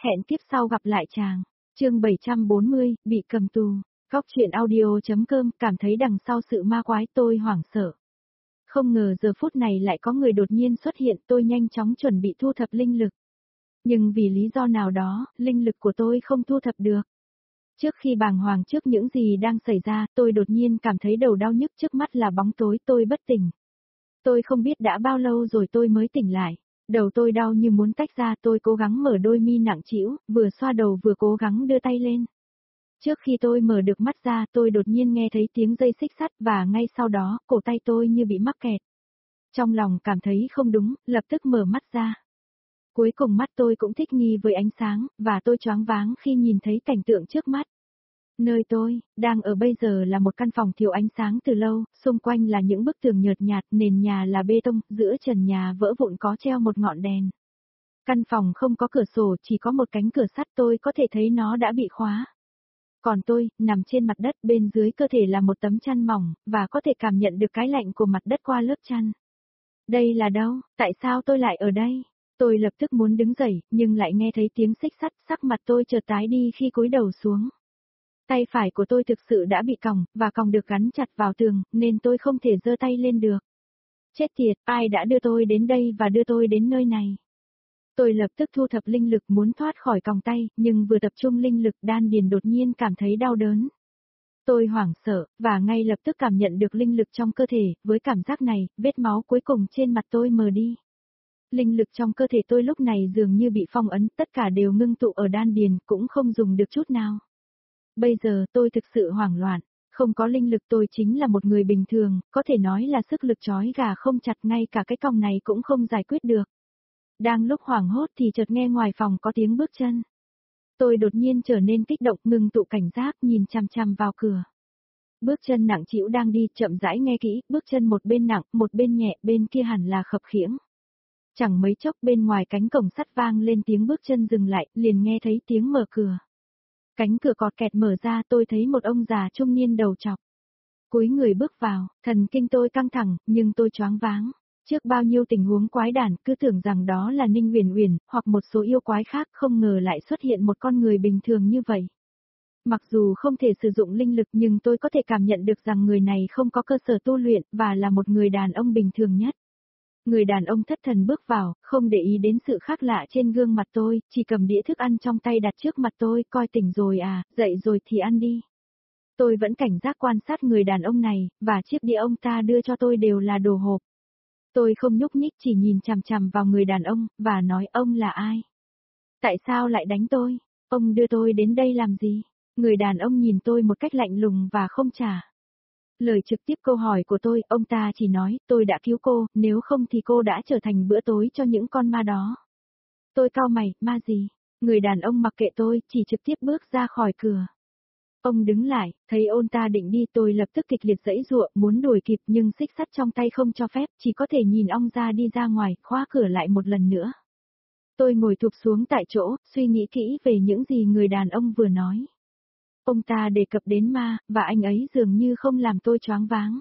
Hẹn kiếp sau gặp lại chàng. Chương 740, bị cầm tù. Góc truyện audio.com, cảm thấy đằng sau sự ma quái tôi hoảng sợ. Không ngờ giờ phút này lại có người đột nhiên xuất hiện, tôi nhanh chóng chuẩn bị thu thập linh lực. Nhưng vì lý do nào đó, linh lực của tôi không thu thập được. Trước khi bàng hoàng trước những gì đang xảy ra, tôi đột nhiên cảm thấy đầu đau nhức, trước mắt là bóng tối, tôi bất tỉnh. Tôi không biết đã bao lâu rồi tôi mới tỉnh lại. Đầu tôi đau như muốn tách ra, tôi cố gắng mở đôi mi nặng trĩu, vừa xoa đầu vừa cố gắng đưa tay lên. Trước khi tôi mở được mắt ra, tôi đột nhiên nghe thấy tiếng dây xích sắt và ngay sau đó, cổ tay tôi như bị mắc kẹt. Trong lòng cảm thấy không đúng, lập tức mở mắt ra. Cuối cùng mắt tôi cũng thích nghi với ánh sáng, và tôi choáng váng khi nhìn thấy cảnh tượng trước mắt. Nơi tôi đang ở bây giờ là một căn phòng thiếu ánh sáng từ lâu, xung quanh là những bức tường nhợt nhạt, nền nhà là bê tông, giữa trần nhà vỡ vụn có treo một ngọn đèn. Căn phòng không có cửa sổ, chỉ có một cánh cửa sắt, tôi có thể thấy nó đã bị khóa. Còn tôi, nằm trên mặt đất, bên dưới cơ thể là một tấm chăn mỏng, và có thể cảm nhận được cái lạnh của mặt đất qua lớp chăn. Đây là đâu? Tại sao tôi lại ở đây? Tôi lập tức muốn đứng dậy, nhưng lại nghe thấy tiếng xích sắt, sắc mặt tôi chợt tái đi khi cúi đầu xuống. Tay phải của tôi thực sự đã bị còng, và còng được gắn chặt vào tường, nên tôi không thể giơ tay lên được. Chết tiệt, ai đã đưa tôi đến đây và đưa tôi đến nơi này? Tôi lập tức thu thập linh lực muốn thoát khỏi còng tay, nhưng vừa tập trung linh lực đan điền đột nhiên cảm thấy đau đớn. Tôi hoảng sợ, và ngay lập tức cảm nhận được linh lực trong cơ thể, với cảm giác này, vết máu cuối cùng trên mặt tôi mờ đi. Linh lực trong cơ thể tôi lúc này dường như bị phong ấn, tất cả đều ngưng tụ ở đan điền, cũng không dùng được chút nào. Bây giờ tôi thực sự hoảng loạn, không có linh lực tôi chính là một người bình thường, có thể nói là sức lực trói gà không chặt, ngay cả cái còng này cũng không giải quyết được. Đang lúc hoảng hốt thì chợt nghe ngoài phòng có tiếng bước chân. Tôi đột nhiên trở nên kích động, ngừng tụ cảnh giác, nhìn chằm chằm vào cửa. Bước chân nặng trĩu đang đi, chậm rãi nghe kỹ, bước chân một bên nặng, một bên nhẹ, bên kia hẳn là khập khiễng. Chẳng mấy chốc bên ngoài cánh cổng sắt vang lên tiếng bước chân dừng lại, liền nghe thấy tiếng mở cửa. Cánh cửa cọt kẹt mở ra, tôi thấy một ông già trung niên đầu trọc. Cúi người bước vào, thần kinh tôi căng thẳng, nhưng tôi choáng váng. Trước bao nhiêu tình huống quái đản, cứ tưởng rằng đó là Ninh Huyền Uyển, hoặc một số yêu quái khác, không ngờ lại xuất hiện một con người bình thường như vậy. Mặc dù không thể sử dụng linh lực nhưng tôi có thể cảm nhận được rằng người này không có cơ sở tu luyện, và là một người đàn ông bình thường nhất. Người đàn ông thất thần bước vào, không để ý đến sự khác lạ trên gương mặt tôi, chỉ cầm đĩa thức ăn trong tay đặt trước mặt tôi, coi tỉnh rồi à, dậy rồi thì ăn đi. Tôi vẫn cảnh giác quan sát người đàn ông này, và chiếc đĩa ông ta đưa cho tôi đều là đồ hộp. Tôi không nhúc nhích, chỉ nhìn chằm chằm vào người đàn ông, và nói ông là ai? Tại sao lại đánh tôi? Ông đưa tôi đến đây làm gì? Người đàn ông nhìn tôi một cách lạnh lùng và không trả lời trực tiếp câu hỏi của tôi, ông ta chỉ nói, tôi đã cứu cô, nếu không thì cô đã trở thành bữa tối cho những con ma đó. Tôi cau mày, ma gì? Người đàn ông mặc kệ tôi, chỉ trực tiếp bước ra khỏi cửa. Ông đứng lại, thấy ông ta định đi, tôi lập tức kịch liệt giãy giụa, muốn đuổi kịp nhưng xích sắt trong tay không cho phép, chỉ có thể nhìn ông ra đi ra ngoài, khóa cửa lại một lần nữa. Tôi ngồi thụp xuống tại chỗ, suy nghĩ kỹ về những gì người đàn ông vừa nói. Ông ta đề cập đến ma, và anh ấy dường như không làm tôi choáng váng.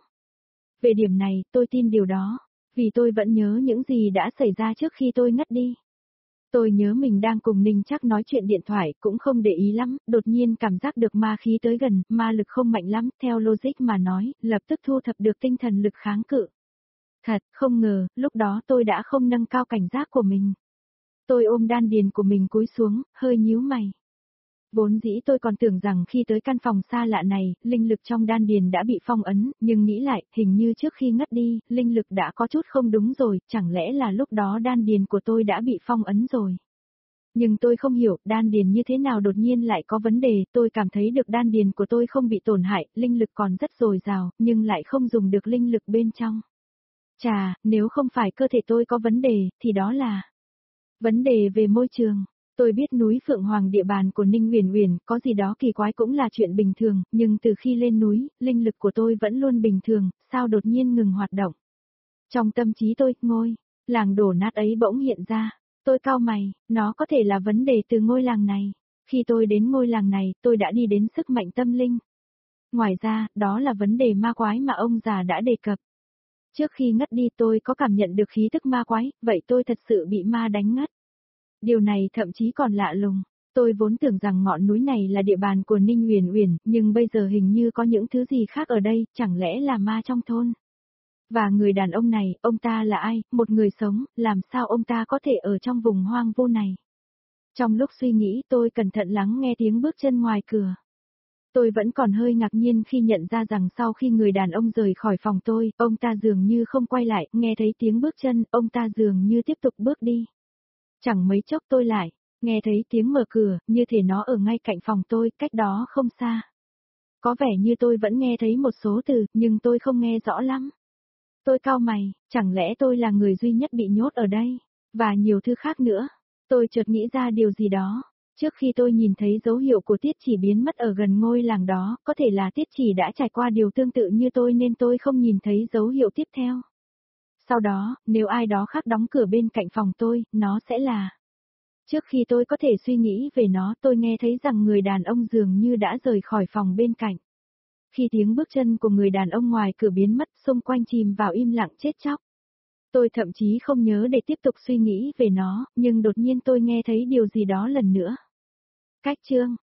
Về điểm này, tôi tin điều đó, vì tôi vẫn nhớ những gì đã xảy ra trước khi tôi ngất đi. Tôi nhớ mình đang cùng Ninh Trác nói chuyện điện thoại, cũng không để ý lắm, đột nhiên cảm giác được ma khí tới gần, ma lực không mạnh lắm, theo logic mà nói, lập tức thu thập được tinh thần lực kháng cự. Thật, không ngờ, lúc đó tôi đã không nâng cao cảnh giác của mình. Tôi ôm đan điền của mình cúi xuống, hơi nhíu mày. Vốn dĩ tôi còn tưởng rằng khi tới căn phòng xa lạ này, linh lực trong đan điền đã bị phong ấn, nhưng nghĩ lại, hình như trước khi ngất đi, linh lực đã có chút không đúng rồi, chẳng lẽ là lúc đó đan điền của tôi đã bị phong ấn rồi. Nhưng tôi không hiểu, đan điền như thế nào đột nhiên lại có vấn đề, tôi cảm thấy được đan điền của tôi không bị tổn hại, linh lực còn rất dồi dào, nhưng lại không dùng được linh lực bên trong. Chà, nếu không phải cơ thể tôi có vấn đề, thì đó là vấn đề về môi trường. Tôi biết núi Phượng Hoàng địa bàn của Ninh Huyền Uyển có gì đó kỳ quái cũng là chuyện bình thường, nhưng từ khi lên núi, linh lực của tôi vẫn luôn bình thường, sao đột nhiên ngừng hoạt động. Trong tâm trí tôi, ngôi làng đổ nát ấy bỗng hiện ra. Tôi cau mày, nó có thể là vấn đề từ ngôi làng này. Khi tôi đến ngôi làng này, tôi đã đi đến sức mạnh tâm linh. Ngoài ra, đó là vấn đề ma quái mà ông già đã đề cập. Trước khi ngất đi tôi có cảm nhận được khí tức ma quái, vậy tôi thật sự bị ma đánh ngất. Điều này thậm chí còn lạ lùng, Tôi vốn tưởng rằng ngọn núi này là địa bàn của Ninh Uyển Uyển, nhưng bây giờ hình như có những thứ gì khác ở đây, chẳng lẽ là ma trong thôn? Và người đàn ông này, ông ta là ai, một người sống, làm sao ông ta có thể ở trong vùng hoang vu này? Trong lúc suy nghĩ tôi cẩn thận lắng nghe tiếng bước chân ngoài cửa. Tôi vẫn còn hơi ngạc nhiên khi nhận ra rằng sau khi người đàn ông rời khỏi phòng tôi, ông ta dường như không quay lại, nghe thấy tiếng bước chân, ông ta dường như tiếp tục bước đi. Chẳng mấy chốc tôi lại, nghe thấy tiếng mở cửa, như thể nó ở ngay cạnh phòng tôi, cách đó không xa. Có vẻ như tôi vẫn nghe thấy một số từ, nhưng tôi không nghe rõ lắm. Tôi cau mày, chẳng lẽ tôi là người duy nhất bị nhốt ở đây? Và nhiều thứ khác nữa. Tôi chợt nghĩ ra điều gì đó. Trước khi tôi nhìn thấy dấu hiệu của Tiết Chỉ biến mất ở gần ngôi làng đó, có thể là Tiết Chỉ đã trải qua điều tương tự như tôi nên tôi không nhìn thấy dấu hiệu tiếp theo. Sau đó, nếu ai đó khác đóng cửa bên cạnh phòng tôi, nó sẽ là... Trước khi tôi có thể suy nghĩ về nó, tôi nghe thấy rằng người đàn ông dường như đã rời khỏi phòng bên cạnh. Khi tiếng bước chân của người đàn ông ngoài cửa biến mất, xung quanh chìm vào im lặng chết chóc. Tôi thậm chí không nhớ để tiếp tục suy nghĩ về nó, nhưng đột nhiên tôi nghe thấy điều gì đó lần nữa. Cách chương